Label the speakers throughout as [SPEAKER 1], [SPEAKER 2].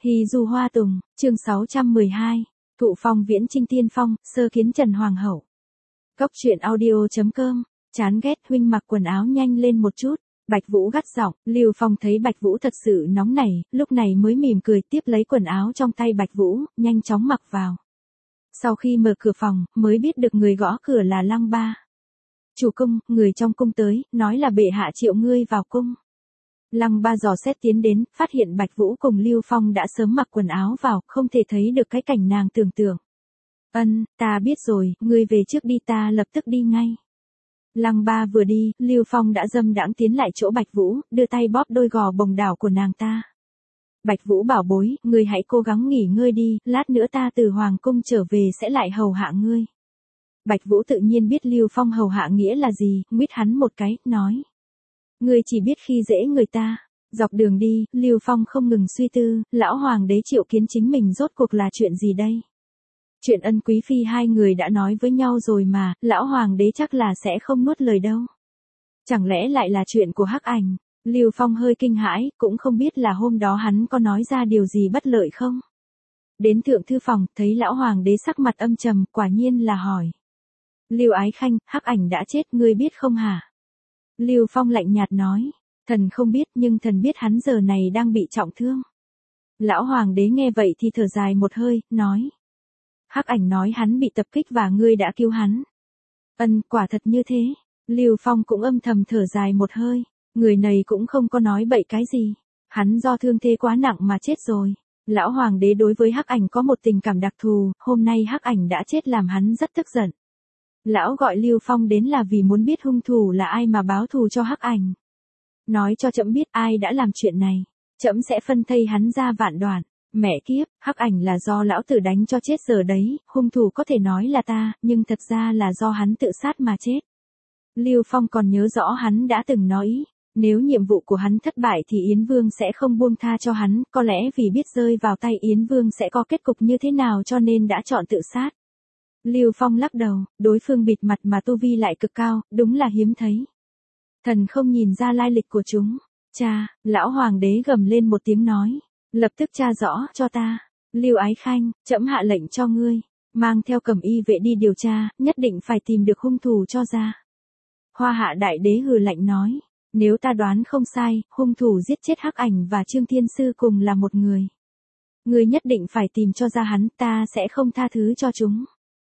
[SPEAKER 1] Hy du hoa tùng, chương 612, thụ phong viễn trinh tiên phong, sơ kiến Trần Hoàng hậu. Cốc truyện audio.com, chán ghét huynh mặc quần áo nhanh lên một chút, Bạch Vũ gắt giọng. Lưu Phong thấy Bạch Vũ thật sự nóng nảy, lúc này mới mỉm cười tiếp lấy quần áo trong tay Bạch Vũ, nhanh chóng mặc vào. Sau khi mở cửa phòng, mới biết được người gõ cửa là Lăng Ba. Chủ cung, người trong cung tới, nói là bệ hạ triệu ngươi vào cung. Lăng Ba dò xét tiến đến, phát hiện Bạch Vũ cùng Lưu Phong đã sớm mặc quần áo vào, không thể thấy được cái cảnh nàng tưởng tượng. Ân, ta biết rồi, ngươi về trước đi, ta lập tức đi ngay. Lăng Ba vừa đi, Lưu Phong đã dâm đãng tiến lại chỗ Bạch Vũ, đưa tay bóp đôi gò bồng đảo của nàng ta. Bạch Vũ bảo bối, ngươi hãy cố gắng nghỉ ngơi đi, lát nữa ta từ Hoàng cung trở về sẽ lại hầu hạ ngươi. Bạch Vũ tự nhiên biết Lưu Phong hầu hạ nghĩa là gì, nguyết hắn một cái, nói. Ngươi chỉ biết khi dễ người ta. Dọc đường đi, Lưu Phong không ngừng suy tư, lão hoàng đế triệu kiến chính mình rốt cuộc là chuyện gì đây? Chuyện ân quý phi hai người đã nói với nhau rồi mà, lão hoàng đế chắc là sẽ không nuốt lời đâu. Chẳng lẽ lại là chuyện của Hắc Ảnh? Lưu Phong hơi kinh hãi, cũng không biết là hôm đó hắn có nói ra điều gì bất lợi không? Đến thượng thư phòng, thấy lão hoàng đế sắc mặt âm trầm, quả nhiên là hỏi. Lưu Ái Khanh, Hắc Ảnh đã chết, ngươi biết không hả? Lưu Phong lạnh nhạt nói, thần không biết nhưng thần biết hắn giờ này đang bị trọng thương. Lão hoàng đế nghe vậy thì thở dài một hơi, nói. Hắc Ảnh nói hắn bị tập kích và ngươi đã cứu hắn. Ân, quả thật như thế. Lưu Phong cũng âm thầm thở dài một hơi, người này cũng không có nói bậy cái gì. Hắn do thương thế quá nặng mà chết rồi. Lão hoàng đế đối với Hắc Ảnh có một tình cảm đặc thù, hôm nay Hắc Ảnh đã chết làm hắn rất tức giận. Lão gọi Lưu Phong đến là vì muốn biết hung thủ là ai mà báo thù cho Hắc Ảnh. Nói cho trẫm biết ai đã làm chuyện này, trẫm sẽ phân thây hắn ra vạn đoạn. Mẹ kiếp, Hắc Ảnh là do lão tử đánh cho chết giờ đấy, hung thủ có thể nói là ta, nhưng thật ra là do hắn tự sát mà chết. Lưu Phong còn nhớ rõ hắn đã từng nói, nếu nhiệm vụ của hắn thất bại thì Yến Vương sẽ không buông tha cho hắn, có lẽ vì biết rơi vào tay Yến Vương sẽ có kết cục như thế nào cho nên đã chọn tự sát. Lưu Phong lắc đầu, đối phương bịt mặt mà tu vi lại cực cao, đúng là hiếm thấy. Thần không nhìn ra lai lịch của chúng. Cha, lão hoàng đế gầm lên một tiếng nói. Lập tức tra rõ cho ta. Lưu Ái Khanh, trẫm hạ lệnh cho ngươi. Mang theo Cẩm Y vệ đi điều tra, nhất định phải tìm được hung thủ cho ra. Hoa Hạ đại đế hừ lạnh nói. Nếu ta đoán không sai, hung thủ giết chết Hắc Ảnh và Trương Thiên Sư cùng là một người. Ngươi nhất định phải tìm cho ra hắn, ta sẽ không tha thứ cho chúng.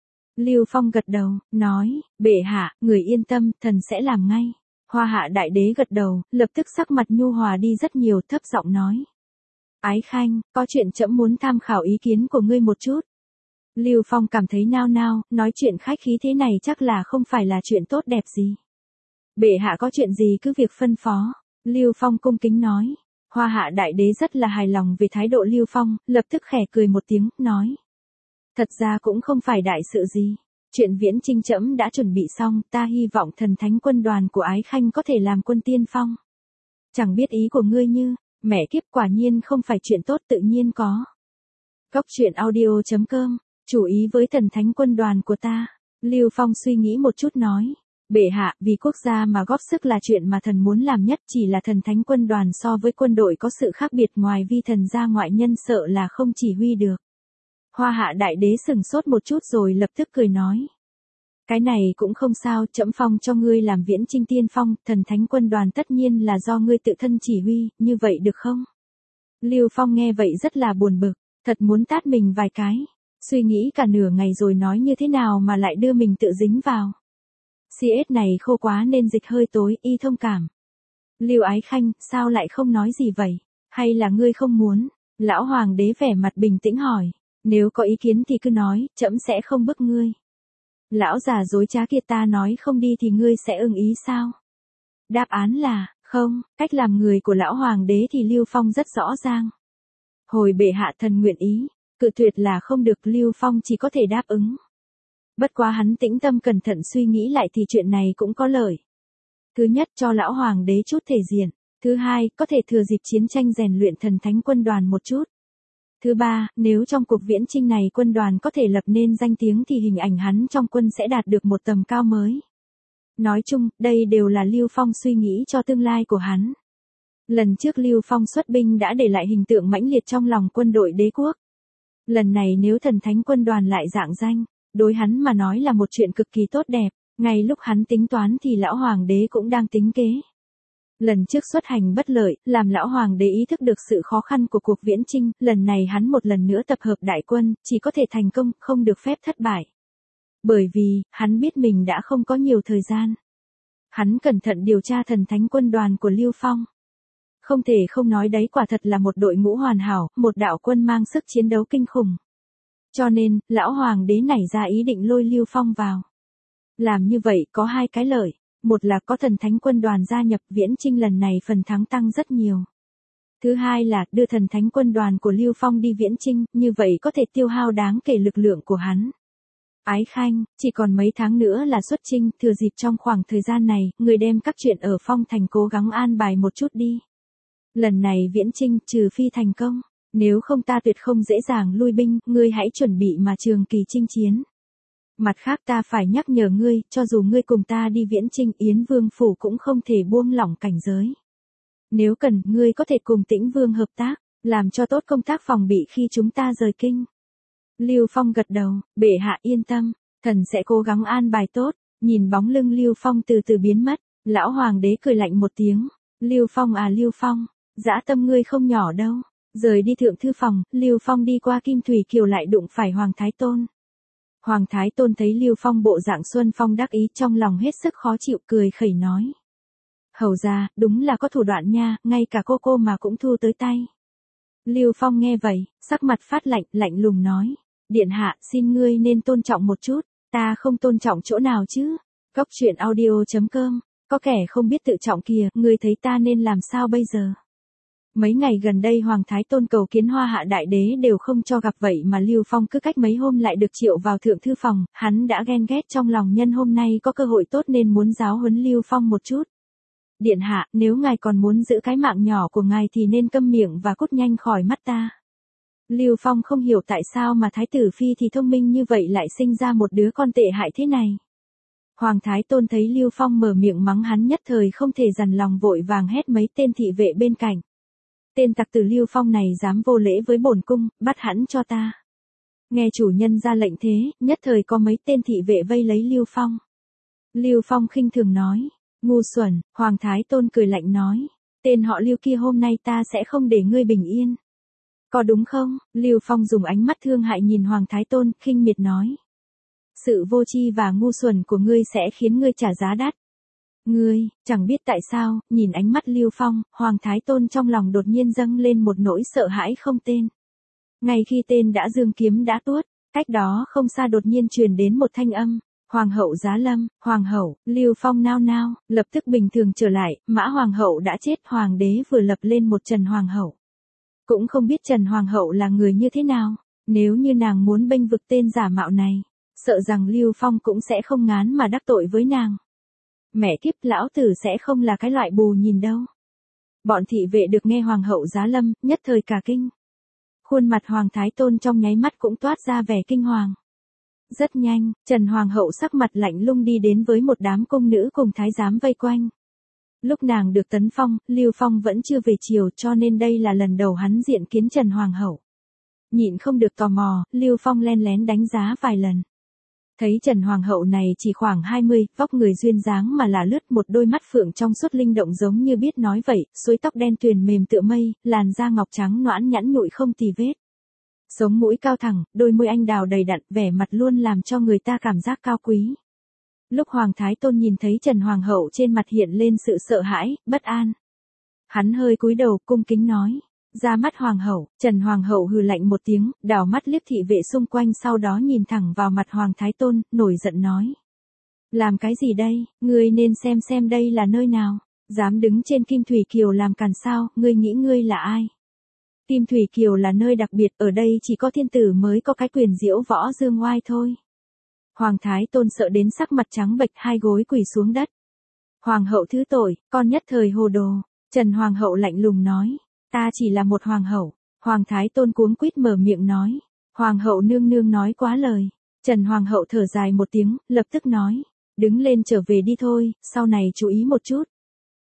[SPEAKER 1] Lưu Phong gật đầu, nói, bệ hạ, người yên tâm, thần sẽ làm ngay. Hoa Hạ đại đế gật đầu, lập tức sắc mặt nhu hòa đi rất nhiều, thấp giọng nói. Ái Khanh, có chuyện trẫm muốn tham khảo ý kiến của ngươi một chút. Lưu Phong cảm thấy nao nao, nói chuyện khách khí thế này chắc là không phải là chuyện tốt đẹp gì. Bệ hạ có chuyện gì cứ việc phân phó. Lưu Phong cung kính nói. Hoa Hạ đại đế rất là hài lòng về thái độ Lưu Phong, lập tức khẽ cười một tiếng, nói. Thật ra cũng không phải đại sự gì. Chuyện viễn trinh trẫm đã chuẩn bị xong, ta hy vọng thần thánh quân đoàn của Ái Khanh có thể làm quân tiên phong. Chẳng biết ý của ngươi như, mẹ kiếp quả nhiên không phải chuyện tốt tự nhiên có. Cốc truyện audio.com, chú ý với thần thánh quân đoàn của ta. Lưu Phong suy nghĩ một chút nói. Bệ hạ, vì quốc gia mà góp sức là chuyện mà thần muốn làm nhất, chỉ là thần thánh quân đoàn so với quân đội có sự khác biệt, ngoài vi thần ra ngoại nhân sợ là không chỉ huy được. Hoa Hạ đại đế sừng sốt một chút rồi lập tức cười nói. Cái này cũng không sao, trẫm phong cho ngươi làm viễn trinh tiên phong, thần thánh quân đoàn tất nhiên là do ngươi tự thân chỉ huy, như vậy được không? Lưu Phong nghe vậy rất là buồn bực, thật muốn tát mình vài cái. Suy nghĩ cả nửa ngày rồi nói như thế nào mà lại đưa mình tự dính vào. CS này khô quá nên dịch hơi tối, y thông cảm. Lưu Ái Khanh, sao lại không nói gì vậy? Hay là ngươi không muốn? Lão hoàng đế vẻ mặt bình tĩnh hỏi. Nếu có ý kiến thì cứ nói, trẫm sẽ không bức ngươi. Lão già dối trá kia, ta nói không đi thì ngươi sẽ ưng ý sao? Đáp án là, không, cách làm người của lão hoàng đế thì Lưu Phong rất rõ ràng. Hồi bệ hạ thần nguyện ý, cự tuyệt là không được, Lưu Phong chỉ có thể đáp ứng. Bất quá hắn tĩnh tâm cẩn thận suy nghĩ lại thì chuyện này cũng có lợi. Thứ nhất, cho lão hoàng đế chút thể diện. Thứ hai, có thể thừa dịp chiến tranh rèn luyện thần thánh quân đoàn một chút. Thứ ba, nếu trong cuộc viễn trinh này quân đoàn có thể lập nên danh tiếng thì hình ảnh hắn trong quân sẽ đạt được một tầm cao mới. Nói chung, đây đều là Lưu Phong suy nghĩ cho tương lai của hắn. Lần trước Lưu Phong xuất binh đã để lại hình tượng mãnh liệt trong lòng quân đội đế quốc. Lần này nếu thần thánh quân đoàn lại rạng danh, đối hắn mà nói là một chuyện cực kỳ tốt đẹp, ngay lúc hắn tính toán thì lão hoàng đế cũng đang tính kế. Lần trước xuất hành bất lợi, làm lão hoàng đế ý thức được sự khó khăn của cuộc viễn chinh, lần này hắn một lần nữa tập hợp đại quân, chỉ có thể thành công, không được phép thất bại. Bởi vì, hắn biết mình đã không có nhiều thời gian. Hắn cẩn thận điều tra thần thánh quân đoàn của Lưu Phong. Không thể không nói đấy quả thật là một đội ngũ hoàn hảo, một đạo quân mang sức chiến đấu kinh khủng. Cho nên, lão hoàng đế nảy ra ý định lôi Lưu Phong vào. Làm như vậy có hai cái lợi. Một là có thần thánh quân đoàn gia nhập, viễn chinh lần này phần thắng tăng rất nhiều. Thứ hai là đưa thần thánh quân đoàn của Lưu Phong đi viễn chinh, như vậy có thể tiêu hao đáng kể lực lượng của hắn. Ái Khanh, chỉ còn mấy tháng nữa là xuất chinh, thừa dịp trong khoảng thời gian này, người đem các chuyện ở Phong Thành cố gắng an bài một chút đi. Lần này viễn chinh, trừ phi thành công, nếu không ta tuyệt không dễ dàng lui binh, ngươi hãy chuẩn bị mà trường kỳ chinh chiến. Mặt khác ta phải nhắc nhở ngươi, cho dù ngươi cùng ta đi viễn chinh, Yến Vương Phủ cũng không thể buông lỏng cảnh giới. Nếu cần, ngươi có thể cùng Tĩnh Vương hợp tác, làm cho tốt công tác phòng bị khi chúng ta rời kinh. Lưu Phong gật đầu, bệ hạ yên tâm, thần sẽ cố gắng an bài tốt. Nhìn bóng lưng Lưu Phong từ từ biến mất, lão hoàng đế cười lạnh một tiếng. Lưu Phong à Lưu Phong, dã tâm ngươi không nhỏ đâu. Rời đi thượng thư phòng, Lưu Phong đi qua Kim Thủy Kiều lại đụng phải Hoàng Thái Tôn. Hoàng Thái Tôn thấy Lưu Phong bộ dạng Xuân Phong đắc ý, trong lòng hết sức khó chịu, cười khẩy nói. Hầu ra, đúng là có thủ đoạn nha, ngay cả cô mà cũng thu tới tay. Lưu Phong nghe vậy, sắc mặt phát lạnh, lạnh lùng nói. Điện hạ, xin ngươi nên tôn trọng một chút, ta không tôn trọng chỗ nào chứ. Cốc truyện audio.com, có kẻ không biết tự trọng kìa, ngươi thấy ta nên làm sao bây giờ? Mấy ngày gần đây Hoàng Thái Tôn cầu kiến Hoa Hạ Đại Đế đều không cho gặp, vậy mà Lưu Phong cứ cách mấy hôm lại được triệu vào thượng thư phòng, hắn đã ghen ghét trong lòng, nhân hôm nay có cơ hội tốt nên muốn giáo huấn Lưu Phong một chút. Điện hạ, nếu ngài còn muốn giữ cái mạng nhỏ của ngài thì nên câm miệng và cút nhanh khỏi mắt ta. Lưu Phong không hiểu tại sao mà Thái tử Phi thì thông minh như vậy lại sinh ra một đứa con tệ hại thế này. Hoàng Thái Tôn thấy Lưu Phong mở miệng mắng hắn nhất thời không thể dằn lòng, vội vàng hét mấy tên thị vệ bên cạnh. Tên tặc tử Lưu Phong này dám vô lễ với bổn cung, bắt hắn cho ta. Nghe chủ nhân ra lệnh thế, nhất thời có mấy tên thị vệ vây lấy Lưu Phong. Lưu Phong khinh thường nói, ngu xuẩn. Hoàng Thái Tôn cười lạnh nói, tên họ Lưu kia hôm nay ta sẽ không để ngươi bình yên. Có đúng không? Lưu Phong dùng ánh mắt thương hại nhìn Hoàng Thái Tôn, khinh miệt nói. Sự vô tri và ngu xuẩn của ngươi sẽ khiến ngươi trả giá đắt. Ngươi, chẳng biết tại sao, nhìn ánh mắt Lưu Phong, Hoàng Thái Tôn trong lòng đột nhiên dâng lên một nỗi sợ hãi không tên. Ngay khi tên đã giương kiếm đã tuốt, cách đó không xa đột nhiên truyền đến một thanh âm. Hoàng hậu giá lâm, hoàng hậu. Lưu Phong nao nao, lập tức bình thường trở lại, Mã hoàng hậu đã chết, hoàng đế vừa lập lên một Trần hoàng hậu. Cũng không biết Trần hoàng hậu là người như thế nào, nếu như nàng muốn bênh vực tên giả mạo này, sợ rằng Lưu Phong cũng sẽ không ngán mà đắc tội với nàng. Mẹ kiếp, lão tử sẽ không là cái loại bù nhìn đâu. Bọn thị vệ được nghe hoàng hậu giá lâm, nhất thời cả kinh. Khuôn mặt Hoàng Thái Tôn trong nháy mắt cũng toát ra vẻ kinh hoàng. Rất nhanh, Trần hoàng hậu sắc mặt lạnh lùng đi đến với một đám cung nữ cùng thái giám vây quanh. Lúc nàng được tấn phong, Lưu Phong vẫn chưa về triều, cho nên đây là lần đầu hắn diện kiến Trần hoàng hậu. Nhịn không được tò mò, Lưu Phong len lén đánh giá vài lần. Thấy Trần hoàng hậu này chỉ khoảng 20, vóc người duyên dáng mà là lướt, một đôi mắt phượng trong suốt linh động giống như biết nói vậy, suối tóc đen tuyền mềm tựa mây, làn da ngọc trắng nõn nhẵn nhụi không tì vết. Sống mũi cao thẳng, đôi môi anh đào đầy đặn, vẻ mặt luôn làm cho người ta cảm giác cao quý. Lúc Hoàng Thái Tôn nhìn thấy Trần hoàng hậu, trên mặt hiện lên sự sợ hãi, bất an. Hắn hơi cúi đầu, cung kính nói. Ra mắt hoàng hậu. Trần hoàng hậu hừ lạnh một tiếng, đảo mắt liếc thị vệ xung quanh, sau đó nhìn thẳng vào mặt Hoàng Thái Tôn, nổi giận nói. Làm cái gì đây, ngươi nên xem đây là nơi nào, dám đứng trên Kim Thủy Kiều làm càn sao, ngươi nghĩ ngươi là ai? Kim Thủy Kiều là nơi đặc biệt, ở đây chỉ có thiên tử mới có cái quyền diễu võ dương oai thôi. Hoàng Thái Tôn sợ đến sắc mặt trắng bệch, hai gối quỳ xuống đất. Hoàng hậu thứ tội, con nhất thời hồ đồ. Trần hoàng hậu lạnh lùng nói. Ta chỉ là một hoàng hậu. Hoàng Thái Tôn cuống quýt mở miệng nói. Hoàng hậu nương nương nói quá lời. Trần hoàng hậu thở dài một tiếng, lập tức nói. Đứng lên trở về đi thôi, sau này chú ý một chút.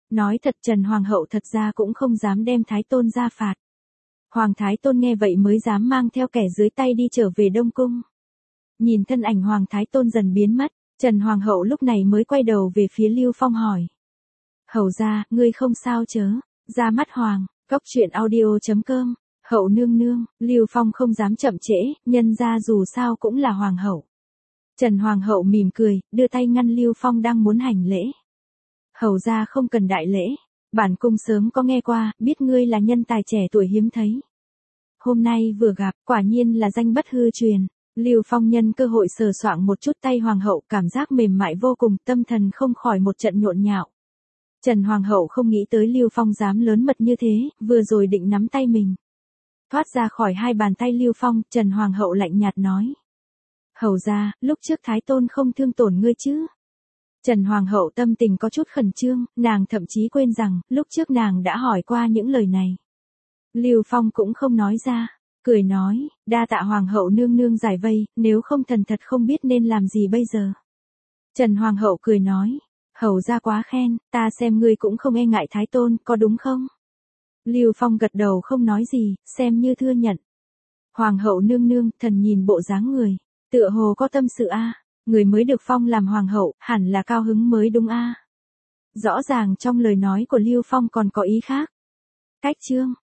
[SPEAKER 1] Nói thật Trần Hoàng hậu thật ra cũng không dám đem Thái Tôn ra phạt. Hoàng Thái Tôn nghe vậy mới dám mang theo kẻ dưới tay đi trở về Đông Cung. Nhìn thân ảnh Hoàng Thái Tôn dần biến mất, Trần Hoàng hậu lúc này mới quay đầu về phía Lưu Phong hỏi. Hầu ra, ngươi không sao chớ, ra mắt Hoàng, Cốc truyện audio.com, hậu nương nương, Lưu Phong không dám chậm trễ, nhân ra dù sao cũng là Hoàng hậu. Trần Hoàng hậu mỉm cười, đưa tay ngăn Lưu Phong đang muốn hành lễ. Hầu ra không cần đại lễ, bản cung sớm có nghe qua, biết ngươi là nhân tài trẻ tuổi hiếm thấy. Hôm nay vừa gặp, quả nhiên là danh bất hư truyền. Lưu Phong nhân cơ hội sờ soạng một chút tay Hoàng hậu, cảm giác mềm mại vô cùng, tâm thần không khỏi một trận nhộn nhạo. Trần Hoàng hậu không nghĩ tới Lưu Phong dám lớn mật như thế, vừa rồi định nắm tay mình. Thoát ra khỏi hai bàn tay Lưu Phong, Trần Hoàng hậu lạnh nhạt nói. Hầu ra, lúc trước Thái Tôn không thương tổn ngươi chứ? Trần Hoàng hậu tâm tình có chút khẩn trương, nàng thậm chí quên rằng, lúc trước nàng đã hỏi qua những lời này. Lưu Phong cũng không nói ra, cười nói, đa tạ Hoàng hậu nương nương giải vây, nếu không thần thật không biết nên làm gì bây giờ. Trần Hoàng hậu cười nói, hầu ra quá khen, ta xem ngươi cũng không e ngại Thái Tôn, có đúng không? Lưu Phong gật đầu không nói gì, xem như thừa nhận. Hoàng hậu nương nương, thần nhìn bộ dáng người, tựa hồ có tâm sự a, người mới được phong làm hoàng hậu, hẳn là cao hứng mới đúng a. Rõ ràng trong lời nói của Lưu Phong còn có ý khác. Cách chương